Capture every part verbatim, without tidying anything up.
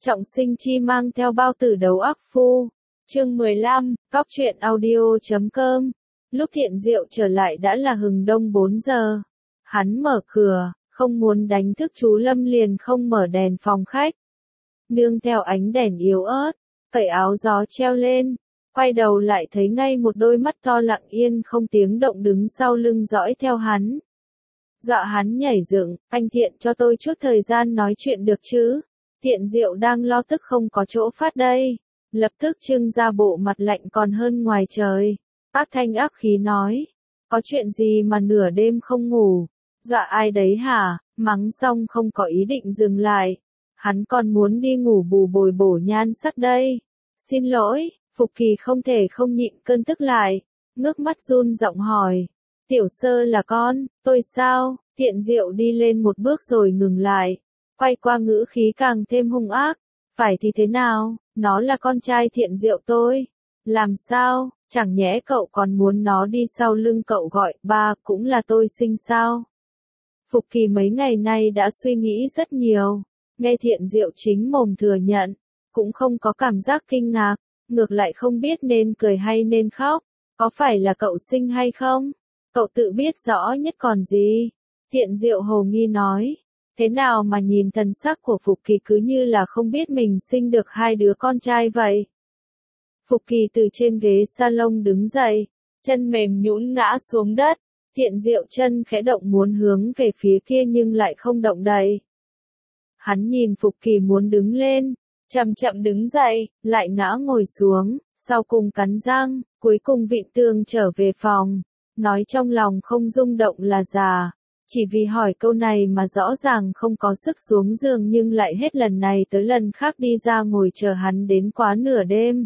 Trọng Sinh Chi mang theo bao tử đấu ác phu. Chương mười lăm, cóc truyện audio chấm com. Lúc Thiện Diệu trở lại đã là hừng đông bốn giờ. Hắn mở cửa, không muốn đánh thức chú Lâm liền không mở đèn phòng khách. Nương theo ánh đèn yếu ớt, cởi áo gió treo lên, quay đầu lại thấy ngay một đôi mắt to lặng yên không tiếng động đứng sau lưng dõi theo hắn. Dọa hắn nhảy dựng, anh Thiện cho tôi chút thời gian nói chuyện được chứ? Thiện Diệu đang lo tức không có chỗ phát đây, lập tức trưng ra bộ mặt lạnh còn hơn ngoài trời. Ác thanh ác khí nói, có chuyện gì mà nửa đêm không ngủ, dọa ai đấy hả? Mắng xong không có ý định dừng lại, hắn còn muốn đi ngủ bù bồi bổ nhan sắc đây. Xin lỗi, Phục Kỳ không thể không nhịn cơn tức lại, ngước mắt run giọng hỏi, Tiểu Sơ là con, tôi sao? Thiện Diệu đi lên một bước rồi ngừng lại, quay qua ngữ khí càng thêm hung ác, phải thì thế nào, nó là con trai Thiện Diệu tôi. Làm sao, chẳng nhẽ cậu còn muốn nó đi sau lưng cậu gọi ba cũng là tôi sinh sao? Phục Kỳ mấy ngày nay đã suy nghĩ rất nhiều, nghe Thiện Diệu chính mồm thừa nhận, cũng không có cảm giác kinh ngạc, ngược lại không biết nên cười hay nên khóc, có phải là cậu sinh hay không? Cậu tự biết rõ nhất còn gì? Thiện Diệu hồ nghi nói, thế nào mà nhìn thần sắc của Phục Kỳ cứ như là không biết mình sinh được hai đứa con trai vậy? Phục Kỳ từ trên ghế salon đứng dậy, chân mềm nhũn ngã xuống đất, Thiện Diệu chân khẽ động muốn hướng về phía kia nhưng lại không động đậy. Hắn nhìn Phục Kỳ muốn đứng lên, chậm chậm đứng dậy, lại ngã ngồi xuống, sau cùng cắn răng, cuối cùng vịn tường trở về phòng, nói trong lòng không rung động là già, chỉ vì hỏi câu này mà rõ ràng không có sức xuống giường nhưng lại hết lần này tới lần khác đi ra ngồi chờ hắn đến quá nửa đêm.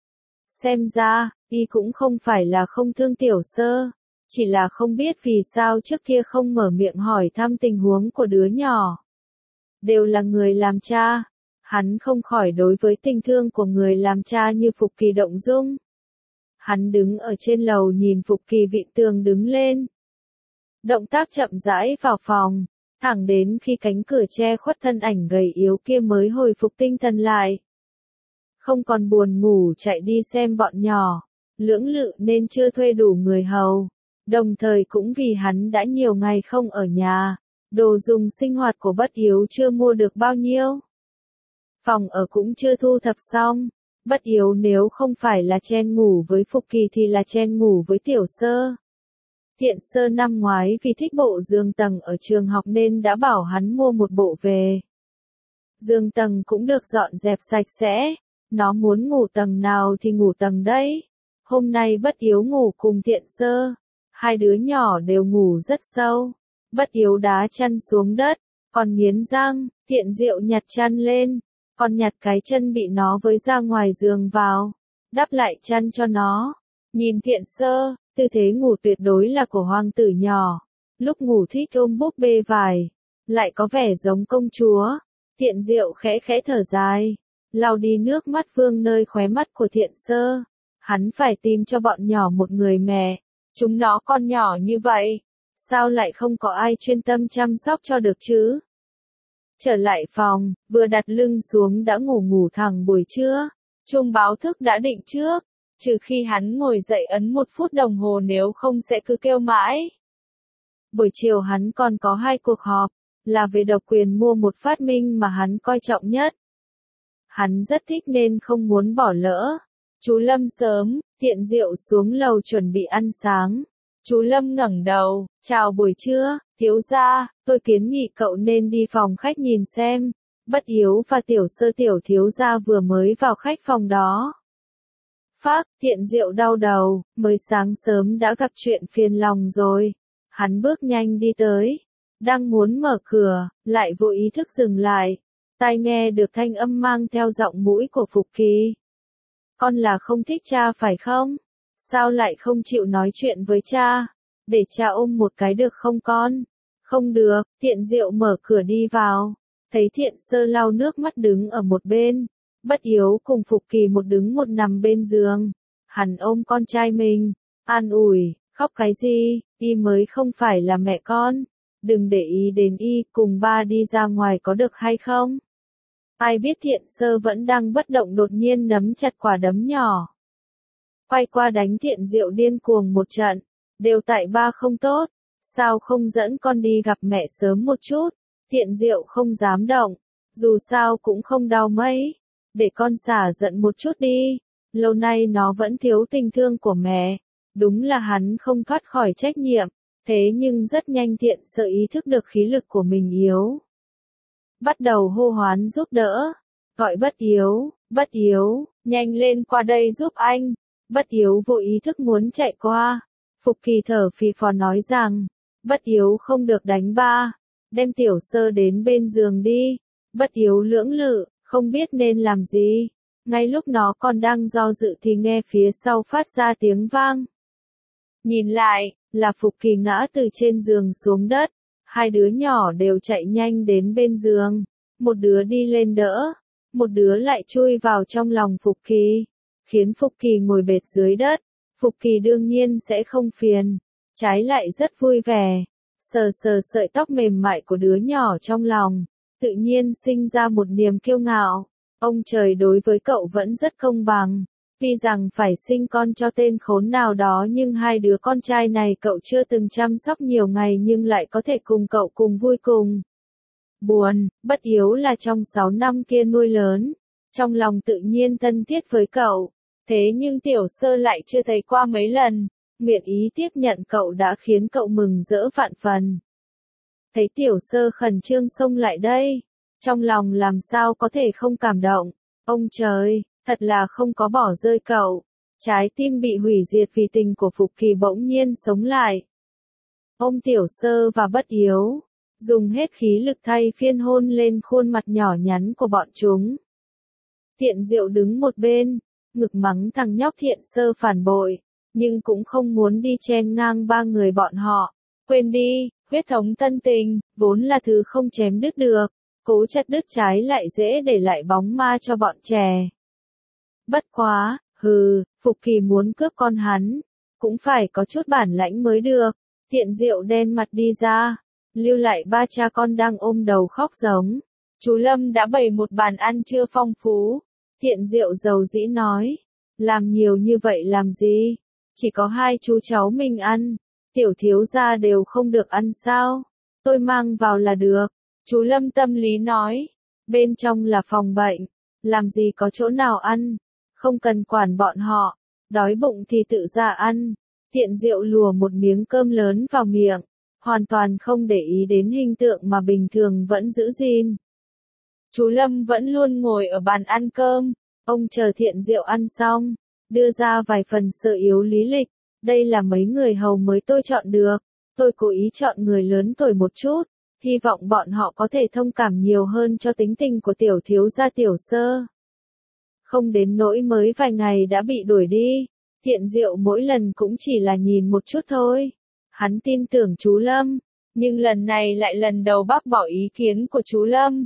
Xem ra, y cũng không phải là không thương Tiểu Sơ, chỉ là không biết vì sao trước kia không mở miệng hỏi thăm tình huống của đứa nhỏ. Đều là người làm cha, hắn không khỏi đối với tình thương của người làm cha như Phục Kỳ động dung. Hắn đứng ở trên lầu nhìn Phục Kỳ vịn tường đứng lên. Động tác chậm rãi vào phòng, thẳng đến khi cánh cửa che khuất thân ảnh gầy yếu kia mới hồi phục tinh thần lại. Không còn buồn ngủ chạy đi xem bọn nhỏ, lưỡng lự nên chưa thuê đủ người hầu, đồng thời cũng vì hắn đã nhiều ngày không ở nhà, đồ dùng sinh hoạt của Bất Hiếu chưa mua được bao nhiêu. Phòng ở cũng chưa thu thập xong, Bất Hiếu nếu không phải là chen ngủ với Phục Kỳ thì là chen ngủ với Tiểu Sơ. Thiện Sơ năm ngoái vì thích bộ giường tầng ở trường học nên đã bảo hắn mua một bộ về. Giường tầng cũng được dọn dẹp sạch sẽ, nó muốn ngủ tầng nào thì ngủ tầng đấy. Hôm nay Bất Hiếu ngủ cùng Thiện Sơ, hai đứa nhỏ đều ngủ rất sâu. Bất Hiếu đá chân xuống đất, còn nghiến răng, Thiện Diệu nhặt chăn lên, còn nhặt cái chân bị nó với ra ngoài giường vào, đắp lại chăn cho nó. Nhìn Thiện Sơ, tư thế ngủ tuyệt đối là của hoàng tử nhỏ, lúc ngủ thích ôm búp bê vải, lại có vẻ giống công chúa. Thiện Diệu khẽ khẽ thở dài, lau đi nước mắt vương nơi khóe mắt của Thiện Sơ. Hắn phải tìm cho bọn nhỏ một người mẹ, chúng nó còn nhỏ như vậy, sao lại không có ai chuyên tâm chăm sóc cho được chứ? Trở lại phòng, vừa đặt lưng xuống đã ngủ ngủ thẳng buổi trưa, chuông báo thức đã định trước, trừ khi hắn ngồi dậy ấn một phút đồng hồ nếu không sẽ cứ kêu mãi. Buổi chiều hắn còn có hai cuộc họp, là về độc quyền mua một phát minh mà hắn coi trọng nhất. Hắn rất thích nên không muốn bỏ lỡ. Chú Lâm sớm, Thiện Diệu xuống lầu chuẩn bị ăn sáng. Chú Lâm ngẩng đầu, chào buổi trưa, thiếu gia, tôi kiến nghị cậu nên đi phòng khách nhìn xem. Bất Hiếu và Tiểu Sơ tiểu thiếu gia vừa mới vào khách phòng đó. Phác, Thiện Diệu đau đầu, mới sáng sớm đã gặp chuyện phiền lòng rồi. Hắn bước nhanh đi tới, đang muốn mở cửa, lại vô ý thức dừng lại. Tai nghe được thanh âm mang theo giọng mũi của Phục Kỳ. Con là không thích cha phải không? Sao lại không chịu nói chuyện với cha? Để cha ôm một cái được không con? Không được, Thiện Diệu mở cửa đi vào. Thấy Thiện Sơ lau nước mắt đứng ở một bên. Bất Hiếu cùng Phục Kỳ một đứng một nằm bên giường. Hắn ôm con trai mình, an ủi, khóc cái gì, y mới không phải là mẹ con. Đừng để ý đến y, cùng ba đi ra ngoài có được hay không? Ai biết Thiện Sơ vẫn đang bất động đột nhiên nắm chặt quả đấm nhỏ. Quay qua đánh Thiện Diệu điên cuồng một trận, đều tại ba không tốt, sao không dẫn con đi gặp mẹ sớm một chút, Thiện Diệu không dám động, dù sao cũng không đau mấy, để con xả giận một chút đi, lâu nay nó vẫn thiếu tình thương của mẹ, đúng là hắn không thoát khỏi trách nhiệm, thế nhưng rất nhanh Thiện Sơ ý thức được khí lực của mình yếu. Bắt đầu hô hoán giúp đỡ, gọi Bất Yếu, Bất Yếu, nhanh lên qua đây giúp anh. Bất Yếu vô ý thức muốn chạy qua. Phục Kỳ thở phì phò nói rằng, Bất Yếu không được đánh ba, đem Tiểu Sơ đến bên giường đi. Bất Yếu lưỡng lự, không biết nên làm gì. Ngay lúc nó còn đang do dự thì nghe phía sau phát ra tiếng vang. Nhìn lại, là Phục Kỳ ngã từ trên giường xuống đất. Hai đứa nhỏ đều chạy nhanh đến bên giường. Một đứa đi lên đỡ, một đứa lại chui vào trong lòng Phục Kỳ, khiến Phục Kỳ ngồi bệt dưới đất. Phục Kỳ đương nhiên sẽ không phiền, trái lại rất vui vẻ. Sờ sờ sợi tóc mềm mại của đứa nhỏ trong lòng, tự nhiên sinh ra một niềm kiêu ngạo. Ông trời đối với cậu vẫn rất công bằng. Tuy rằng phải sinh con cho tên khốn nào đó nhưng hai đứa con trai này cậu chưa từng chăm sóc nhiều ngày nhưng lại có thể cùng cậu cùng vui cùng. Buồn, Bất Yếu là trong sáu năm kia nuôi lớn, trong lòng tự nhiên thân thiết với cậu, thế nhưng Tiểu Sơ lại chưa thấy qua mấy lần, nguyện ý tiếp nhận cậu đã khiến cậu mừng rỡ vạn phần. Thấy Tiểu Sơ khẩn trương xông lại đây, trong lòng làm sao có thể không cảm động, ông trời, thật là không có bỏ rơi cậu. Trái tim bị hủy diệt vì tình của Phục Kỳ bỗng nhiên sống lại. Ôm Tiểu Sơ và Bất Yếu, dùng hết khí lực thay phiên hôn lên khuôn mặt nhỏ nhắn của bọn chúng. Thiện Diệu đứng một bên, ngực mắng thằng nhóc Thiện Sơ phản bội, nhưng cũng không muốn đi chen ngang ba người bọn họ. Quên đi, huyết thống tân tình, vốn là thứ không chém đứt được, cố chặt đứt trái lại dễ để lại bóng ma cho bọn trẻ. Bất quá, hừ, Phục Kỳ muốn cướp con hắn, cũng phải có chút bản lãnh mới được. Thiện Diệu đen mặt đi ra, lưu lại ba cha con đang ôm đầu khóc giống. Chú Lâm đã bày một bàn ăn trưa phong phú. Thiện Diệu dầu dĩ nói, làm nhiều như vậy làm gì? Chỉ có hai chú cháu mình ăn, tiểu thiếu gia đều không được ăn sao? Tôi mang vào là được. Chú Lâm tâm lý nói, bên trong là phòng bệnh, làm gì có chỗ nào ăn, không cần quản bọn họ, đói bụng thì tự ra ăn. Thiện Diệu lùa một miếng cơm lớn vào miệng, hoàn toàn không để ý đến hình tượng mà bình thường vẫn giữ gìn. Chú Lâm vẫn luôn ngồi ở bàn ăn cơm, ông chờ Thiện Diệu ăn xong, đưa ra vài phần sơ yếu lý lịch, đây là mấy người hầu mới tôi chọn được, tôi cố ý chọn người lớn tuổi một chút, hy vọng bọn họ có thể thông cảm nhiều hơn cho tính tình của tiểu thiếu gia Tiểu Sơ. Không đến nỗi mới vài ngày đã bị đuổi đi, Thiện Diệu mỗi lần cũng chỉ là nhìn một chút thôi. Hắn tin tưởng chú Lâm, nhưng lần này lại lần đầu bác bỏ ý kiến của chú Lâm.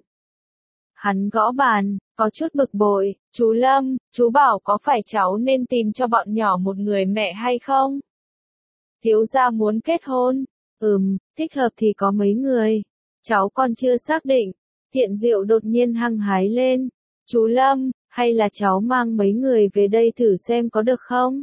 Hắn gõ bàn, có chút bực bội, chú Lâm, chú bảo có phải cháu nên tìm cho bọn nhỏ một người mẹ hay không? Thiếu gia muốn kết hôn, ừm, thích hợp thì có mấy người, cháu còn chưa xác định. Thiện Diệu đột nhiên hăng hái lên, chú Lâm, hay là cháu mang mấy người về đây thử xem có được không?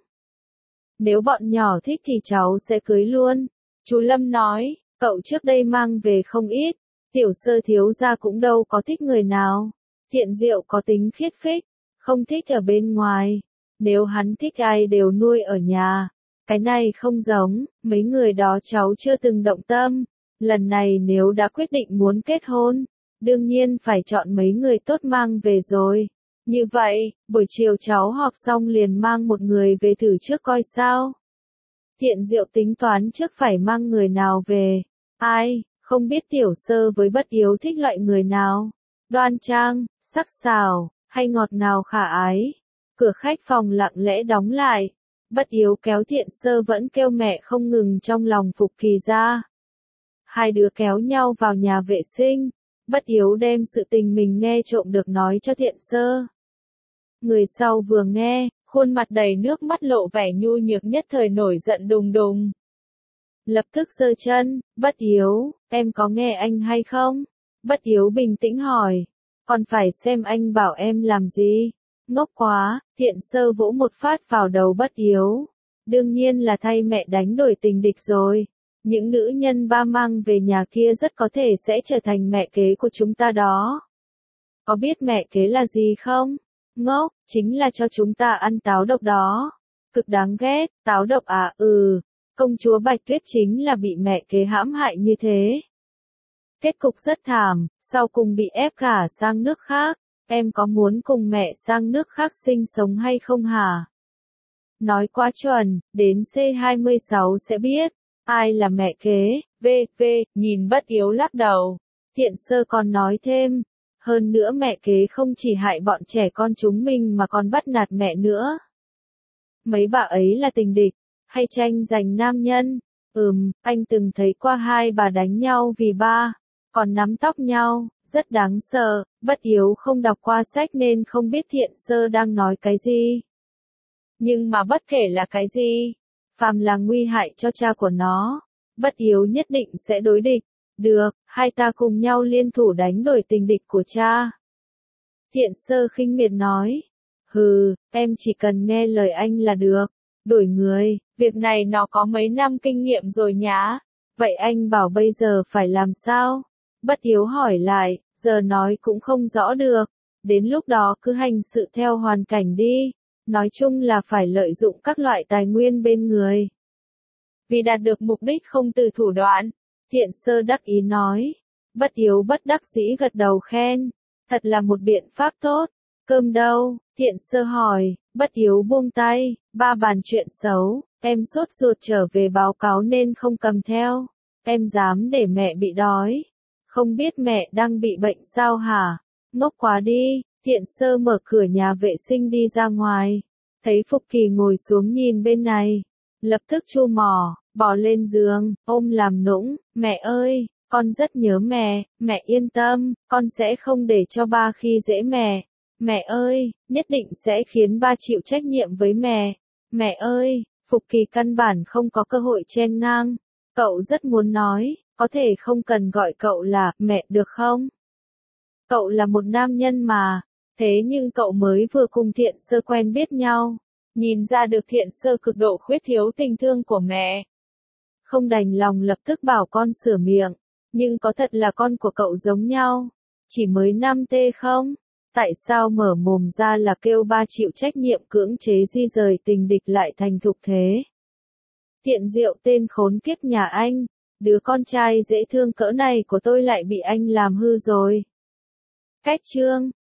Nếu bọn nhỏ thích thì cháu sẽ cưới luôn. Chú Lâm nói, cậu trước đây mang về không ít, Tiểu Sơ thiếu gia cũng đâu có thích người nào. Thiện Diệu có tính khiết phích, không thích ở bên ngoài. Nếu hắn thích ai đều nuôi ở nhà. Cái này không giống, mấy người đó cháu chưa từng động tâm. Lần này nếu đã quyết định muốn kết hôn, đương nhiên phải chọn mấy người tốt mang về rồi. Như vậy, buổi chiều cháu họp xong liền mang một người về thử trước coi sao. Thiện Diệu tính toán trước phải mang người nào về. Ai, không biết Tiểu Sơ với Bất Yếu thích loại người nào. Đoan trang, sắc sảo, hay ngọt ngào khả ái. Cửa khách phòng lặng lẽ đóng lại. Bất Yếu kéo Thiện Sơ vẫn kêu mẹ không ngừng trong lòng Phục Kỳ ra. Hai đứa kéo nhau vào nhà vệ sinh. Bất Yếu đem sự tình mình nghe trộm được nói cho Thiện Sơ. Người sau vừa nghe, khuôn mặt đầy nước mắt lộ vẻ nhu nhược nhất thời nổi giận đùng đùng. Lập tức giơ chân, Bất Yếu, em có nghe anh hay không? Bất Yếu bình tĩnh hỏi. Còn phải xem anh bảo em làm gì. Ngốc quá, Thiện Sơ vỗ một phát vào đầu Bất Hiếu. Đương nhiên là thay mẹ đánh đổi tình địch rồi. Những nữ nhân ba mang về nhà kia rất có thể sẽ trở thành mẹ kế của chúng ta đó. Có biết mẹ kế là gì không? Ngốc, chính là cho chúng ta ăn táo độc đó. Cực đáng ghét, táo độc à, ừ. Công chúa Bạch Tuyết chính là bị mẹ kế hãm hại như thế. Kết cục rất thảm, sau cùng bị ép gả sang nước khác. Em có muốn cùng mẹ sang nước khác sinh sống hay không hả? Nói quá chuẩn, đến C hai mươi sáu sẽ biết. Ai là mẹ kế, v, v, nhìn Bất Hiếu lắc đầu. Thiện Sơ còn nói thêm. Hơn nữa mẹ kế không chỉ hại bọn trẻ con chúng mình mà còn bắt nạt mẹ nữa. Mấy bà ấy là tình địch, hay tranh giành nam nhân? Ừm, anh từng thấy qua hai bà đánh nhau vì ba, còn nắm tóc nhau, rất đáng sợ. Bất Hiếu không đọc qua sách nên không biết Thiện Sơ đang nói cái gì. Nhưng mà bất kể là cái gì, phàm là nguy hại cho cha của nó, Bất Hiếu nhất định sẽ đối địch. Được, hai ta cùng nhau liên thủ đánh đổi tình địch của cha. Thiện Sơ khinh miệt nói. Hừ, em chỉ cần nghe lời anh là được. Đổi người, việc này nó có mấy năm kinh nghiệm rồi nhá. Vậy anh bảo bây giờ phải làm sao? Bất Hiếu hỏi lại, giờ nói cũng không rõ được. Đến lúc đó cứ hành sự theo hoàn cảnh đi. Nói chung là phải lợi dụng các loại tài nguyên bên người. Vì đạt được mục đích không từ thủ đoạn. Thiện Sơ đắc ý nói. Bất Hiếu bất đắc dĩ gật đầu khen. Thật là một biện pháp tốt. Cơm đâu? Thiện Sơ hỏi. Bất Hiếu buông tay. Ba bàn chuyện xấu. Em sốt ruột trở về báo cáo nên không cầm theo. Em dám để mẹ bị đói. Không biết mẹ đang bị bệnh sao hả? Ngốc quá đi. Thiện Sơ mở cửa nhà vệ sinh đi ra ngoài. Thấy Phục Kỳ ngồi xuống nhìn bên này. Lập tức chu mỏ. Bò lên giường, ôm làm nũng. Mẹ ơi, con rất nhớ mẹ. Mẹ yên tâm, con sẽ không để cho ba khi dễ mẹ. Mẹ ơi, nhất định sẽ khiến ba chịu trách nhiệm với mẹ. Mẹ ơi, Phục Kỳ căn bản không có cơ hội chen ngang. Cậu rất muốn nói, có thể không cần gọi cậu là mẹ được không? Cậu là một nam nhân mà. Thế nhưng cậu mới vừa cùng Thiện Sơ quen biết nhau. Nhìn ra được Thiện Sơ cực độ khuyết thiếu tình thương của mẹ. Không đành lòng lập tức bảo con sửa miệng. Nhưng có thật là con của cậu giống nhau. Chỉ mới năm tê không? Tại sao mở mồm ra là kêu ba chịu trách nhiệm cưỡng chế di rời tình địch lại thành thục thế? Thiện Diệu tên khốn kiếp nhà anh. Đứa con trai dễ thương cỡ này của tôi lại bị anh làm hư rồi. Cách chương